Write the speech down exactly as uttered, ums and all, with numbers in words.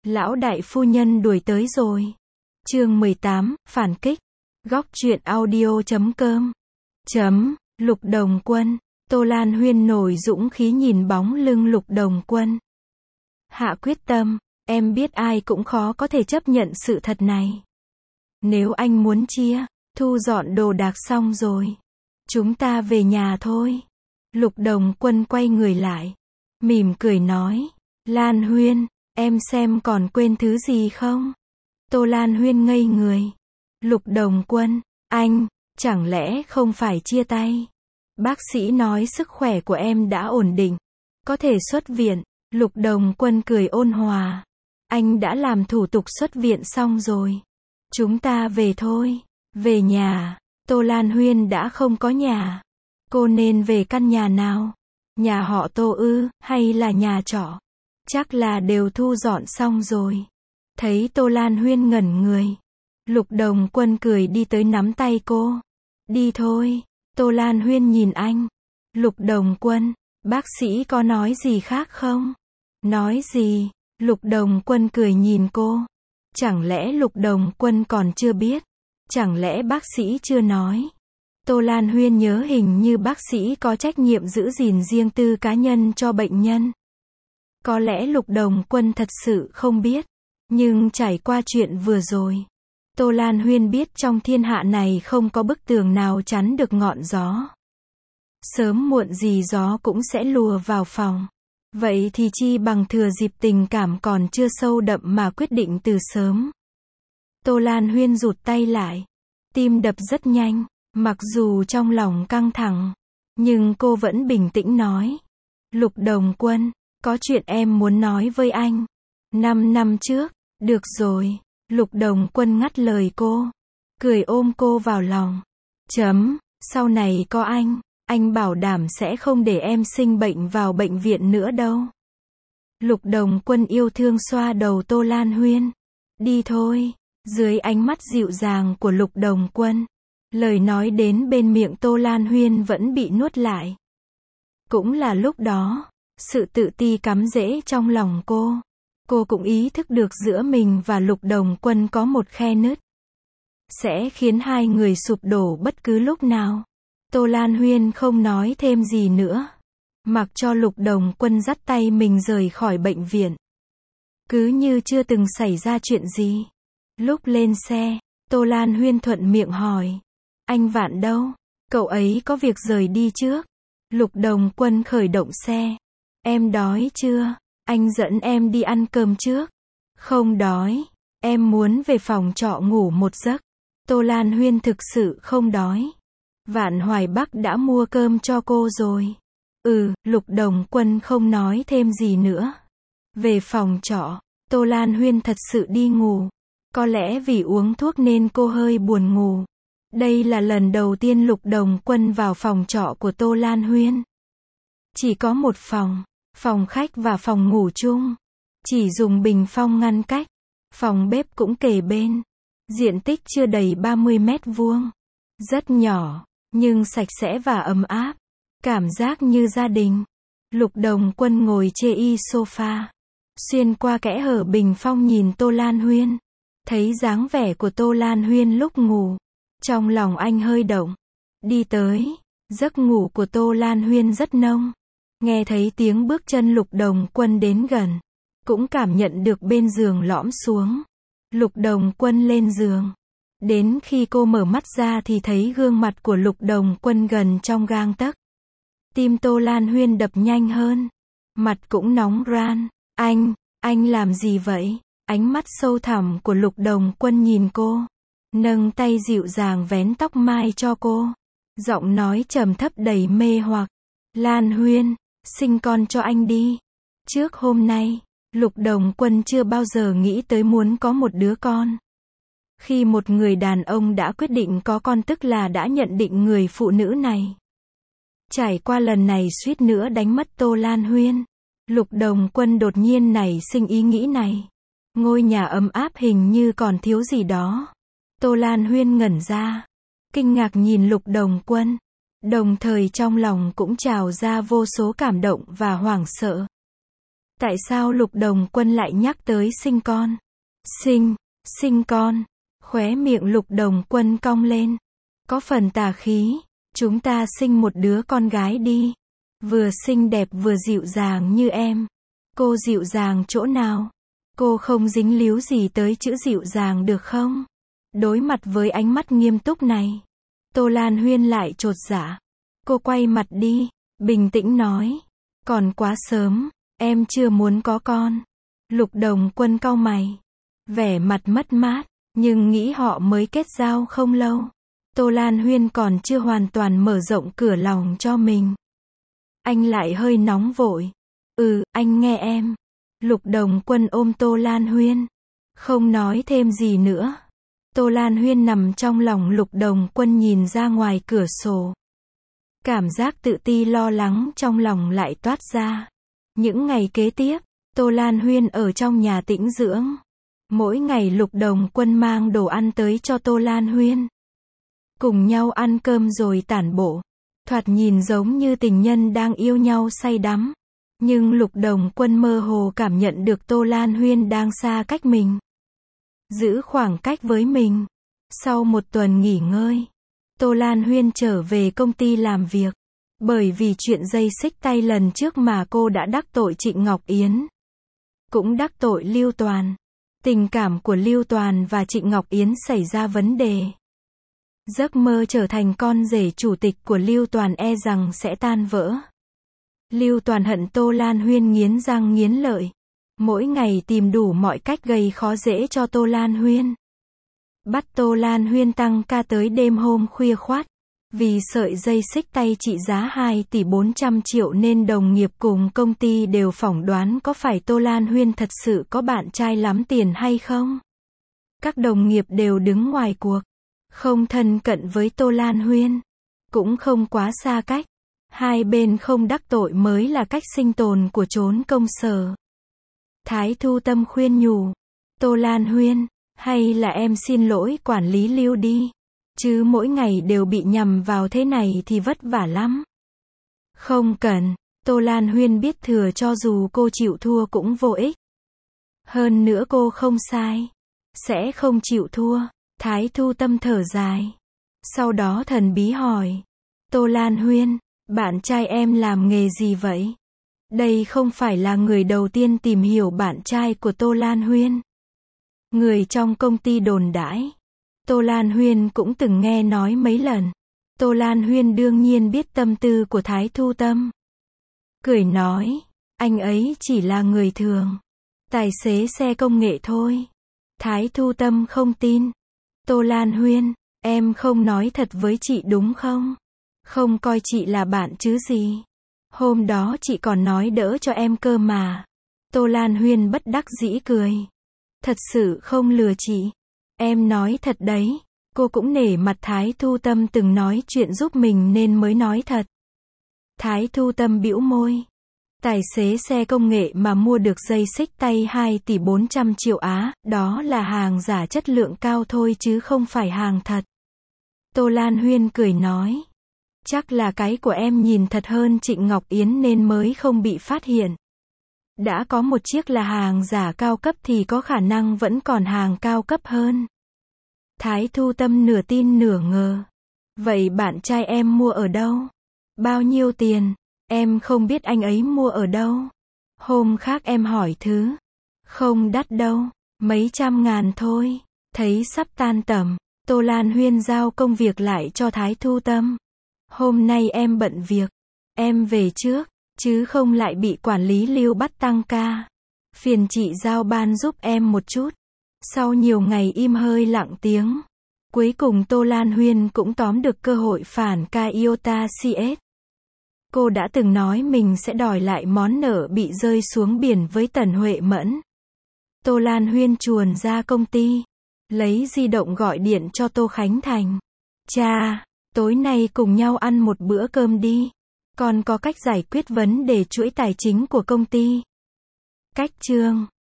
Lão đại phu nhân đuổi tới rồi. Chương mười tám, phản kích. Góc truyện audio chấm com. Chấm, Lục Đồng Quân. Tô Lan Huyên nổi dũng khí nhìn bóng lưng Lục Đồng Quân. Hạ quyết tâm, em biết ai cũng khó có thể chấp nhận sự thật này. Nếu anh muốn chia, thu dọn đồ đạc xong rồi, chúng ta về nhà thôi. Lục Đồng Quân quay người lại, mỉm cười nói, Lan Huyên, em xem còn quên thứ gì không? Tô Lan Huyên ngây người. Lục Đồng Quân, anh, chẳng lẽ không phải chia tay? Bác sĩ nói sức khỏe của em đã ổn định, có thể xuất viện. Lục Đồng Quân cười ôn hòa. Anh đã làm thủ tục xuất viện xong rồi. Chúng ta về thôi. Về nhà. Tô Lan Huyên đã không có nhà. Cô nên về căn nhà nào? Nhà họ Tô ư, hay là nhà trọ? Chắc là đều thu dọn xong rồi. Thấy Tô Lan Huyên ngẩn người, Lục Đồng Quân cười đi tới nắm tay cô. Đi thôi. Tô Lan Huyên nhìn anh. Lục Đồng Quân, bác sĩ có nói gì khác không? Nói gì? Lục Đồng Quân cười nhìn cô. Chẳng lẽ Lục Đồng Quân còn chưa biết? Chẳng lẽ bác sĩ chưa nói? Tô Lan Huyên nhớ hình như bác sĩ có trách nhiệm giữ gìn riêng tư cá nhân cho bệnh nhân. Có lẽ Lục Đồng Quân thật sự không biết. Nhưng trải qua chuyện vừa rồi, Tô Lan Huyên biết trong thiên hạ này không có bức tường nào chắn được ngọn gió. Sớm muộn gì gió cũng sẽ lùa vào phòng. Vậy thì chi bằng thừa dịp tình cảm còn chưa sâu đậm mà quyết định từ sớm. Tô Lan Huyên rụt tay lại. Tim đập rất nhanh, mặc dù trong lòng căng thẳng. Nhưng cô vẫn bình tĩnh nói. Lục Đồng Quân, có chuyện em muốn nói với anh. Năm năm trước, được rồi. Lục Đồng Quân ngắt lời cô. Cười ôm cô vào lòng. Chấm, sau này có anh, anh bảo đảm sẽ không để em sinh bệnh vào bệnh viện nữa đâu. Lục Đồng Quân yêu thương xoa đầu Tô Lan Huyên. Đi thôi. Dưới ánh mắt dịu dàng của Lục Đồng Quân, lời nói đến bên miệng Tô Lan Huyên vẫn bị nuốt lại. Cũng là lúc đó, sự tự ti cắm rễ trong lòng cô. Cô cũng ý thức được giữa mình và Lục Đồng Quân có một khe nứt, sẽ khiến hai người sụp đổ bất cứ lúc nào. Tô Lan Huyên không nói thêm gì nữa, mặc cho Lục Đồng Quân dắt tay mình rời khỏi bệnh viện. Cứ như chưa từng xảy ra chuyện gì. Lúc lên xe, Tô Lan Huyên thuận miệng hỏi. Anh Vạn đâu? Cậu ấy có việc rời đi trước. Lục Đồng Quân khởi động xe. Em đói chưa? Anh dẫn em đi ăn cơm trước. Không đói. Em muốn về phòng trọ ngủ một giấc. Tô Lan Huyên thực sự không đói. Vạn Hoài Bắc đã mua cơm cho cô rồi. Ừ, Lục Đồng Quân không nói thêm gì nữa. Về phòng trọ, Tô Lan Huyên thật sự đi ngủ. Có lẽ vì uống thuốc nên cô hơi buồn ngủ. Đây là lần đầu tiên Lục Đồng Quân vào phòng trọ của Tô Lan Huyên. Chỉ có một phòng, phòng khách và phòng ngủ chung. Chỉ dùng bình phong ngăn cách. Phòng bếp cũng kề bên. Diện tích chưa đầy ba mươi mét vuông. Rất nhỏ, nhưng sạch sẽ và ấm áp. Cảm giác như gia đình. Lục Đồng Quân ngồi chê y sofa. Xuyên qua kẽ hở bình phong nhìn Tô Lan Huyên. Thấy dáng vẻ của Tô Lan Huyên lúc ngủ. Trong lòng anh hơi động. Đi tới. Giấc ngủ của Tô Lan Huyên rất nông. Nghe thấy tiếng bước chân Lục Đồng Quân đến gần. Cũng cảm nhận được bên giường lõm xuống. Lục Đồng Quân lên giường. Đến khi cô mở mắt ra thì thấy gương mặt của Lục Đồng Quân gần trong gang tấc. Tim Tô Lan Huyên đập nhanh hơn. Mặt cũng nóng ran. Anh, anh làm gì vậy? Ánh mắt sâu thẳm của Lục Đồng Quân nhìn cô. Nâng tay dịu dàng vén tóc mai cho cô. Giọng nói trầm thấp đầy mê hoặc. Lan Huyên, sinh con cho anh đi. Trước hôm nay, Lục Đồng Quân chưa bao giờ nghĩ tới muốn có một đứa con. Khi một người đàn ông đã quyết định có con tức là đã nhận định người phụ nữ này. Trải qua lần này suýt nữa đánh mất Tô Lan Huyên. Lục Đồng Quân đột nhiên nảy sinh ý nghĩ này. Ngôi nhà ấm áp hình như còn thiếu gì đó. Tô Lan Huyên ngẩn ra. Kinh ngạc nhìn Lục Đồng Quân. Đồng thời trong lòng cũng trào ra vô số cảm động và hoảng sợ. Tại sao Lục Đồng Quân lại nhắc tới sinh con? Sinh, sinh con. Khóe miệng Lục Đồng Quân cong lên. Có phần tà khí. Chúng ta sinh một đứa con gái đi. Vừa xinh đẹp vừa dịu dàng như em. Cô dịu dàng chỗ nào? Cô không dính líu gì tới chữ dịu dàng được không? Đối mặt với ánh mắt nghiêm túc này, Tô Lan Huyên lại chột dạ. Cô quay mặt đi, bình tĩnh nói. Còn quá sớm, em chưa muốn có con. Lục Đồng Quân cau mày, vẻ mặt mất mát, nhưng nghĩ họ mới kết giao không lâu. Tô Lan Huyên còn chưa hoàn toàn mở rộng cửa lòng cho mình. Anh lại hơi nóng vội. Ừ, anh nghe em. Lục Đồng Quân ôm Tô Lan Huyên, không nói thêm gì nữa. Tô Lan Huyên nằm trong lòng Lục Đồng Quân nhìn ra ngoài cửa sổ. Cảm giác tự ti lo lắng trong lòng lại toát ra. Những ngày kế tiếp, Tô Lan Huyên ở trong nhà tĩnh dưỡng. Mỗi ngày Lục Đồng Quân mang đồ ăn tới cho Tô Lan Huyên. Cùng nhau ăn cơm rồi tản bộ. Thoạt nhìn giống như tình nhân đang yêu nhau say đắm. Nhưng Lục Đồng Quân mơ hồ cảm nhận được Tô Lan Huyên đang xa cách mình. Giữ khoảng cách với mình. Sau một tuần nghỉ ngơi, Tô Lan Huyên trở về công ty làm việc. Bởi vì chuyện dây xích tay lần trước mà cô đã đắc tội Trịnh Ngọc Yến. Cũng đắc tội Lưu Toàn. Tình cảm của Lưu Toàn và Trịnh Ngọc Yến xảy ra vấn đề. Giấc mơ trở thành con rể chủ tịch của Lưu Toàn e rằng sẽ tan vỡ. Lưu Toàn hận Tô Lan Huyên nghiến răng nghiến lợi. Mỗi ngày tìm đủ mọi cách gây khó dễ cho Tô Lan Huyên. Bắt Tô Lan Huyên tăng ca tới đêm hôm khuya khoắt. Vì sợi dây xích tay trị giá hai tỷ bốn trăm triệu nên đồng nghiệp cùng công ty đều phỏng đoán có phải Tô Lan Huyên thật sự có bạn trai lắm tiền hay không. Các đồng nghiệp đều đứng ngoài cuộc. Không thân cận với Tô Lan Huyên. Cũng không quá xa cách. Hai bên không đắc tội mới là cách sinh tồn của chốn công sở. Thái Thu Tâm khuyên nhủ. Tô Lan Huyên, hay là em xin lỗi quản lý Lưu đi. Chứ mỗi ngày đều bị nhầm vào thế này thì vất vả lắm. Không cần, Tô Lan Huyên biết thừa cho dù cô chịu thua cũng vô ích. Hơn nữa cô không sai. Sẽ không chịu thua. Thái Thu Tâm thở dài. Sau đó thần bí hỏi. Tô Lan Huyên, bạn trai em làm nghề gì vậy? Đây không phải là người đầu tiên tìm hiểu bạn trai của Tô Lan Huyên. Người trong công ty đồn đãi. Tô Lan Huyên cũng từng nghe nói mấy lần. Tô Lan Huyên đương nhiên biết tâm tư của Thái Thu Tâm. Cười nói, anh ấy chỉ là người thường. Tài xế xe công nghệ thôi. Thái Thu Tâm không tin. Tô Lan Huyên, em không nói thật với chị đúng không? Không coi chị là bạn chứ gì. Hôm đó chị còn nói đỡ cho em cơ mà. Tô Lan Huyên bất đắc dĩ cười. Thật sự không lừa chị. Em nói thật đấy. Cô cũng nể mặt Thái Thu Tâm từng nói chuyện giúp mình nên mới nói thật. Thái Thu Tâm bĩu môi. Tài xế xe công nghệ mà mua được dây xích tay hai tỷ bốn trăm triệu Á, đó là hàng giả chất lượng cao thôi chứ không phải hàng thật. Tô Lan Huyên cười nói. Chắc là cái của em nhìn thật hơn Trịnh Ngọc Yến nên mới không bị phát hiện. Đã có một chiếc là hàng giả cao cấp thì có khả năng vẫn còn hàng cao cấp hơn. Thái Thu Tâm nửa tin nửa ngờ. Vậy bạn trai em mua ở đâu? Bao nhiêu tiền? Em không biết anh ấy mua ở đâu. Hôm khác em hỏi thứ. Không đắt đâu. Mấy trăm ngàn thôi. Thấy sắp tan tầm. Tô Lan Huyên giao công việc lại cho Thái Thu Tâm. Hôm nay em bận việc. Em về trước. Chứ không lại bị quản lý Lưu bắt tăng ca. Phiền chị giao ban giúp em một chút. Sau nhiều ngày im hơi lặng tiếng. Cuối cùng Tô Lan Huyên cũng tóm được cơ hội phản ca Iota xê ét. Cô đã từng nói mình sẽ đòi lại món nợ bị rơi xuống biển với Tần Huệ Mẫn. Tô Lan Huyên chuồn ra công ty. Lấy di động gọi điện cho Tô Khánh Thành. Cha, tối nay cùng nhau ăn một bữa cơm đi. Còn có cách giải quyết vấn đề chuỗi tài chính của công ty. Cách chương